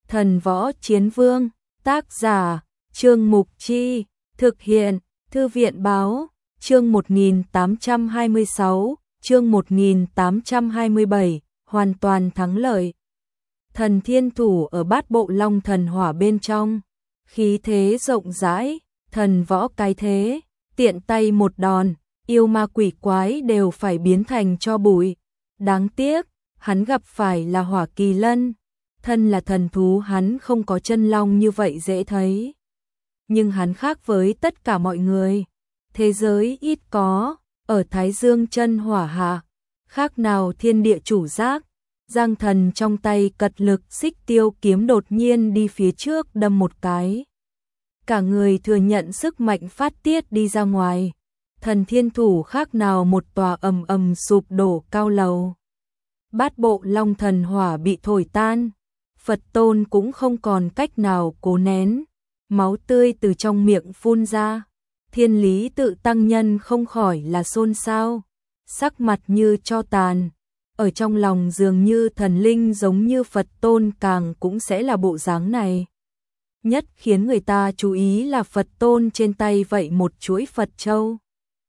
Thần Võ Chiến Vương, tác giả, Trương Mục Chi, thực hiện, Thư viện Báo, chương 1826, chương 1827, hoàn toàn thắng lợi. Thần Thiên Thủ ở Bát Bộ Long Thần Hỏa bên trong, khí thế rộng rãi, thần võ cái thế, tiện tay một đòn, yêu ma quỷ quái đều phải biến thành tro bụi. Đáng tiếc, hắn gặp phải là Hỏa Kỳ Lân, thân là thần thú hắn không có chân long như vậy dễ thấy. Nhưng hắn khác với tất cả mọi người, thế giới ít có, ở Thái Dương chân hỏa hạ, khác nào thiên địa chủ giác. Giang Thần trong tay cật lực xích tiêu kiếm đột nhiên đi phía trước đâm một cái. Cả người thừa nhận sức mạnh phát tiết đi ra ngoài. Thần Thiên Thủ khác nào một tòa ầm ầm sụp đổ cao lầu. Bát Bộ Long Thần Hỏa bị thổi tan. Phật Tôn cũng không còn cách nào cố nén. Máu tươi từ trong miệng phun ra. Thiên Lý Tự Tăng Nhân không khỏi là xôn xao. Sắc mặt như tro tàn. Ở trong lòng dường như thần linh giống như Phật Tôn càng cũng sẽ là bộ dáng này. Nhất khiến người ta chú ý là Phật Tôn trên tay vậy một chuỗi Phật Châu.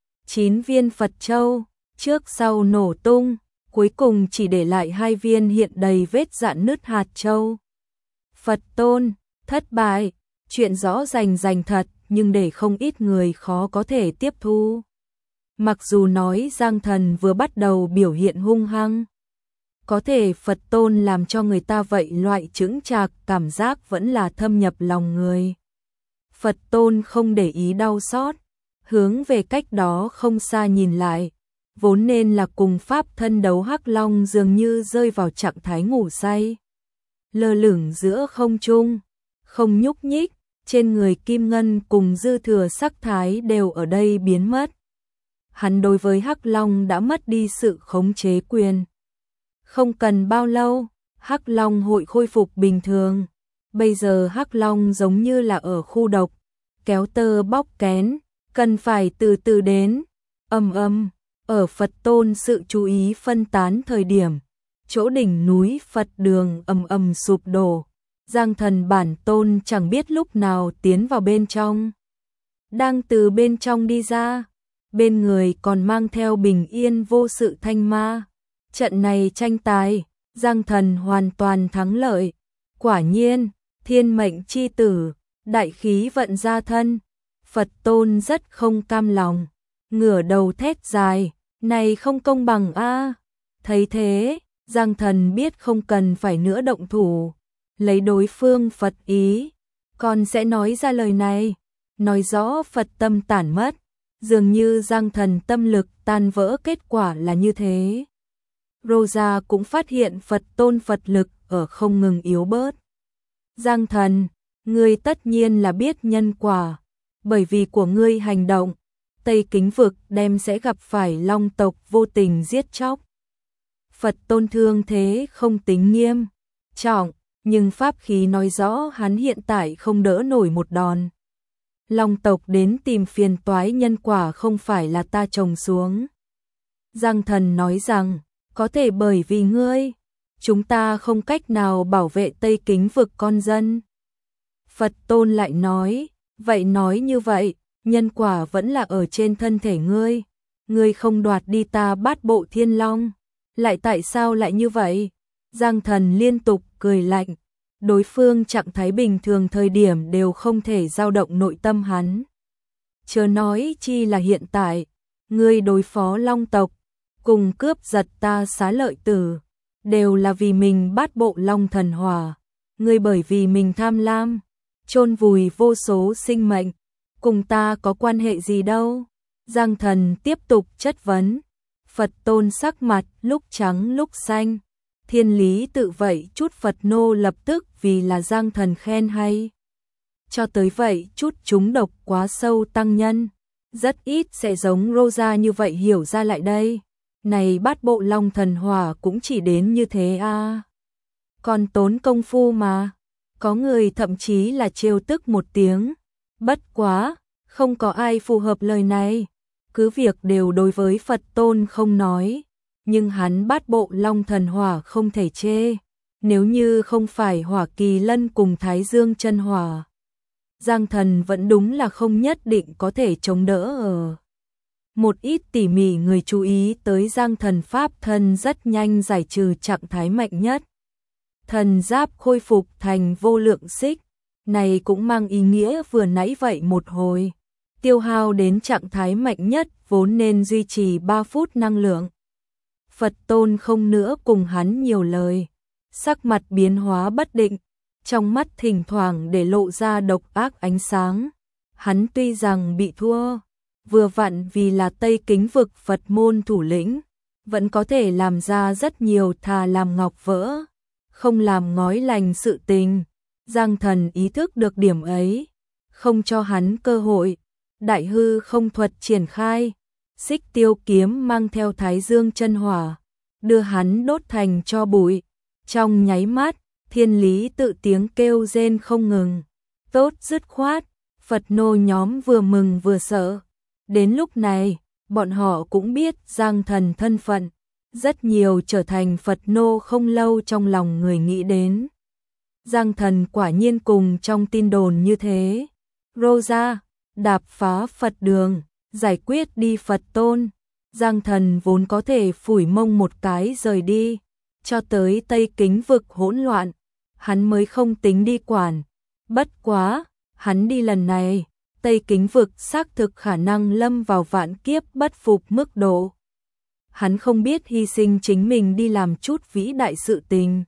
9 viên Phật Châu, trước sau nổ tung, cuối cùng chỉ để lại 2 viên hiện đầy vết rạn nứt hạt châu. Phật Tôn, thất bại, chuyện rõ rành thật nhưng để không ít người khó có thể tiếp thu. Mặc dù nói Giang Thần vừa bắt đầu biểu hiện hung hăng, có thể Phật Tôn làm cho người ta vậy loại chững chạc cảm giác vẫn là thâm nhập lòng người. Phật Tôn không để ý đau xót, hướng về cách đó không xa nhìn lại, vốn nên là cùng pháp thân đấu Hắc Long dường như rơi vào trạng thái ngủ say. Lơ lửng giữa không trung, không nhúc nhích, trên người kim ngân cùng dư thừa sắc thái đều ở đây biến mất. Hắn đối với Hắc Long đã mất đi sự khống chế quyền. Không cần bao lâu, Hắc Long hội khôi phục bình thường. Bây giờ Hắc Long giống như là ở khu độc, kéo tơ bóc kén, cần phải từ từ đến. Ở Phật Tôn sự chú ý phân tán thời điểm, chỗ đỉnh núi Phật đường sụp đổ. Giang Thần bản tôn chẳng biết lúc nào tiến vào bên trong. Đang từ bên trong đi ra, bên người còn mang theo bình yên vô sự thanh ma. Trận này tranh tài, Giang Thần hoàn toàn thắng lợi. Quả nhiên, thiên mệnh chi tử, đại khí vận ra thân. Phật Tôn rất không cam lòng, ngửa đầu thét dài, này không công bằng a. Thấy thế, Giang Thần biết không cần phải nữa động thủ, lấy đối phương Phật ý, còn sẽ nói ra lời này, nói rõ Phật tâm tản mất. Dường như Giang Thần tâm lực tan vỡ, kết quả là như thế. Rosa cũng phát hiện Phật Tôn Phật lực ở không ngừng yếu bớt. Giang Thần, ngươi tất nhiên là biết nhân quả, bởi vì của ngươi hành động, Tây Kính vực đem sẽ gặp phải Long tộc vô tình giết chóc. Phật Tôn thương thế không tính nghiêm trọng, nhưng pháp khí nói rõ hắn hiện tại không đỡ nổi một đòn. Long tộc đến tìm phiền toái, nhân quả không phải là ta trồng xuống. Giang Thần nói rằng, có thể bởi vì ngươi, chúng ta không cách nào bảo vệ Tây Kính vực con dân. Phật Tôn lại nói, vậy nói như vậy, nhân quả vẫn là ở trên thân thể ngươi. Ngươi không đoạt đi ta Bát Bộ Thiên Long, lại tại sao lại như vậy? Giang Thần liên tục cười lạnh. Đối phương trạng thái bình thường thời điểm đều không thể dao động nội tâm hắn. Chớ nói chi là hiện tại, ngươi đối phó Long tộc, cùng cướp giật ta Xá Lợi Tử, đều là vì mình Bát Bộ Long Thần Hỏa. Ngươi bởi vì mình tham lam, chôn vùi vô số sinh mệnh, cùng ta có quan hệ gì đâu? Giang Thần tiếp tục chất vấn. Phật Tôn sắc mặt lúc trắng lúc xanh. Thiên Lý Tự vậy chút Phật nô lập tức vì là Giang Thần khen hay. Cho tới vậy chút chúng độc quá sâu tăng nhân, rất ít sẽ giống Rosa như vậy hiểu ra lại đây. Này Bát Bộ Long Thần Hỏa cũng chỉ đến như thế à. Còn tốn công phu mà. Có người thậm chí là trêu tức một tiếng. Bất quá, không có ai phù hợp lời này. Cứ việc đều đối với Phật Tôn không nói, nhưng hắn Bát Bộ Long Thần Hỏa không thể chê. Nếu như không phải Hỏa Kỳ Lân cùng Thái Dương chân hỏa, Giang Thần vẫn đúng là không nhất định có thể chống đỡ ở. Một ít tỉ mỉ người chú ý tới Giang Thần pháp thân rất nhanh giải trừ trạng thái mạnh nhất. Thần giáp khôi phục thành vô lượng xích, này cũng mang ý nghĩa vừa nãy vậy một hồi. Tiêu hao đến trạng thái mạnh nhất vốn nên duy trì 3 phút năng lượng. Phật Tôn không nữa cùng hắn nhiều lời, sắc mặt biến hóa bất định, trong mắt thỉnh thoảng để lộ ra độc ác ánh sáng. Hắn tuy rằng bị thua, vừa vặn vì là Tây Kính vực Phật môn thủ lĩnh, vẫn có thể làm ra rất nhiều thà làm ngọc vỡ, không làm ngói lành sự tình. Giang Thần ý thức được điểm ấy, không cho hắn cơ hội. Đại hư không thuật triển khai, Xích Tiêu kiếm mang theo Thái Dương chân hỏa, đưa hắn đốt thành tro bụi. Trong nháy mắt, Thiên Lý tự tiếng kêu rên không ngừng. Tốt dứt khoát, Phật nô nhóm vừa mừng vừa sợ. Đến lúc này, bọn họ cũng biết Giang Thần thân phận, rất nhiều trở thành Phật nô không lâu trong lòng người nghĩ đến. Giang Thần quả nhiên cùng trong tin đồn như thế. Rosa đạp phá Phật đường, giải quyết đi Phật Tôn. Giang Thần vốn có thể phủi mông một cái rời đi, cho tới Tây Kính vực hỗn loạn, hắn mới không tính đi quản. Bất quá, hắn đi lần này, Tây Kính vực xác thực khả năng lâm vào vạn kiếp bất phục mức độ. Hắn không biết hy sinh chính mình đi làm chút vĩ đại sự tình,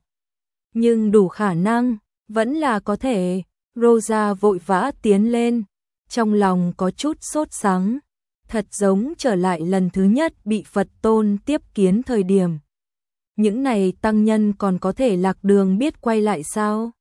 nhưng đủ khả năng, vẫn là có thể. Rosa vội vã tiến lên, trong lòng có chút sốt sắng, thật giống trở lại lần thứ nhất bị Phật Tôn tiếp kiến thời điểm. Những này tăng nhân còn có thể lạc đường biết quay lại sao?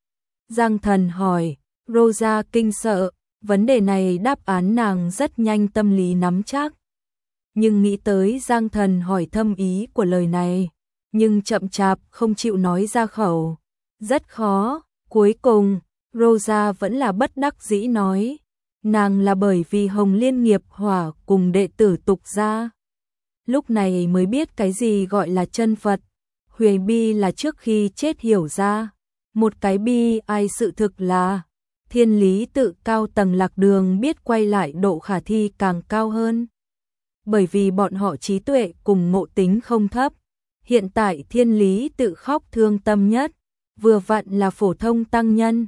Giang Thần hỏi, Rosa kinh sợ, vấn đề này đáp án nàng rất nhanh tâm lý nắm chắc. Nhưng nghĩ tới Giang Thần hỏi thâm ý của lời này, nhưng chậm chạp không chịu nói ra khẩu. Rất khó, cuối cùng, Rosa vẫn là bất đắc dĩ nói. Nàng là bởi vì Hồng Liên nghiệp hỏa cùng đệ tử tục gia. Lúc này mới biết cái gì gọi là chân Phật. Huyền bi là trước khi chết hiểu ra. Một cái bi ai sự thực là Thiên Lý tự cao tầng lạc đường biết quay lại độ khả thi càng cao hơn. Bởi vì bọn họ trí tuệ cùng ngộ tính không thấp. Hiện tại Thiên Lý tự khóc thương tâm nhất, vừa vặn là phổ thông tăng nhân.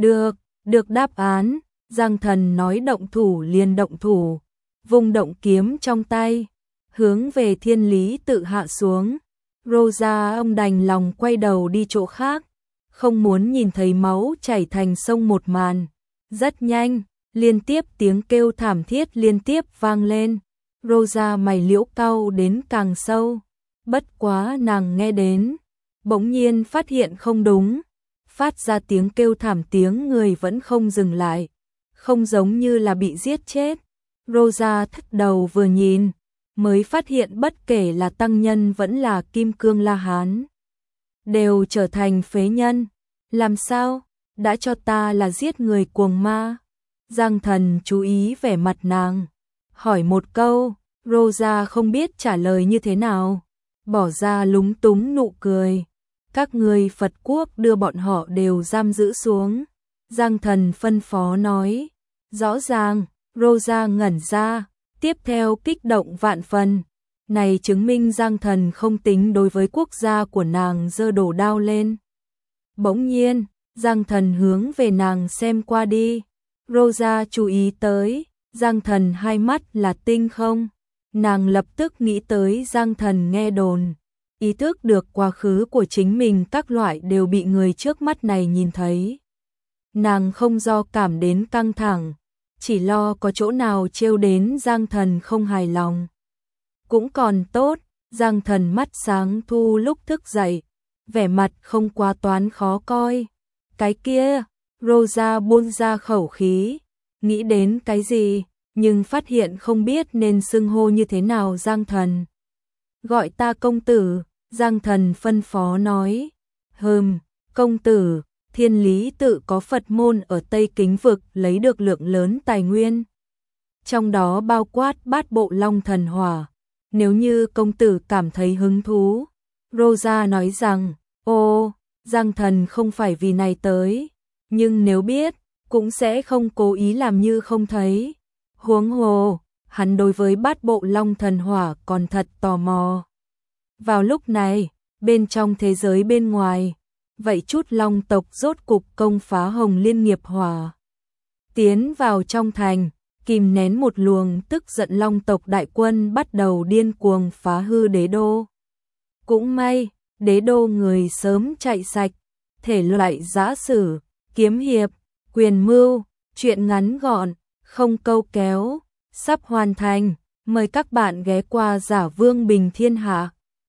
Được đáp án, Giang Thần nói động thủ liền động thủ, vùng động kiếm trong tay, hướng về Thiên Lý tự hạ xuống. Rosa ông đành lòng quay đầu đi chỗ khác, không muốn nhìn thấy máu chảy thành sông một màn. Rất nhanh, liên tiếp tiếng kêu thảm thiết liên tiếp vang lên. Rosa mày liễu cau đến càng sâu, bất quá nàng nghe đến, bỗng nhiên phát hiện không đúng, phát ra tiếng kêu thảm tiếng người vẫn không dừng lại, không giống như là bị giết chết. Rosa thất đầu vừa nhìn, mới phát hiện bất kể là tăng nhân vẫn là Kim Cương La Hán, đều trở thành phế nhân. Làm sao? Đã cho ta là giết người cuồng ma. Giang Thần chú ý vẻ mặt nàng, hỏi một câu, Rosa không biết trả lời như thế nào, bỏ ra lúng túng nụ cười. Các người Phật quốc đưa bọn họ đều giam giữ xuống. Giang Thần phân phó nói. Rõ ràng, Rosa ngẩn ra, tiếp theo kích động vạn phần. Này chứng minh Giang Thần không tính đối với quốc gia của nàng giơ đổ đao lên. Bỗng nhiên, Giang Thần hướng về nàng xem qua đi. Rosa chú ý tới, Giang Thần hai mắt là tinh không. Nàng lập tức nghĩ tới Giang Thần nghe đồn, ý thức được quá khứ của chính mình các loại đều bị người trước mắt này nhìn thấy. Nàng không do cảm đến căng thẳng, chỉ lo có chỗ nào trêu đến Giang Thần không hài lòng. Cũng còn tốt, Giang Thần mắt sáng thu lúc thức dậy, vẻ mặt không quá toán khó coi. Cái kia, Rosa buông ra khẩu khí, nghĩ đến cái gì, nhưng phát hiện không biết nên xưng hô như thế nào Giang Thần. Gọi ta công tử, Giang Thần phân phó nói. Công tử, Thiên Lý tự có Phật môn ở Tây Kính vực lấy được lượng lớn tài nguyên, trong đó bao quát bát bộ long thần hỏa. Nếu như công tử cảm thấy hứng thú, Rosa nói rằng, Giang Thần không phải vì này tới, nhưng nếu biết, cũng sẽ không cố ý làm như không thấy. Huống hồ, hắn đối với bát bộ long thần hỏa còn thật tò mò. Vào lúc này, bên trong thế giới bên ngoài, vậy chút long tộc rốt cục công phá Hồng Liên nghiệp hỏa. Tiến vào trong thành, kìm nén một luồng tức giận long tộc đại quân bắt đầu điên cuồng phá hư đế đô. Cũng may, đế đô người sớm chạy sạch, thể loại giã sử, kiếm hiệp, quyền mưu, chuyện ngắn gọn, không câu kéo, sắp hoàn thành, mời các bạn ghé qua Giả Vương Bình Thiên Hạ.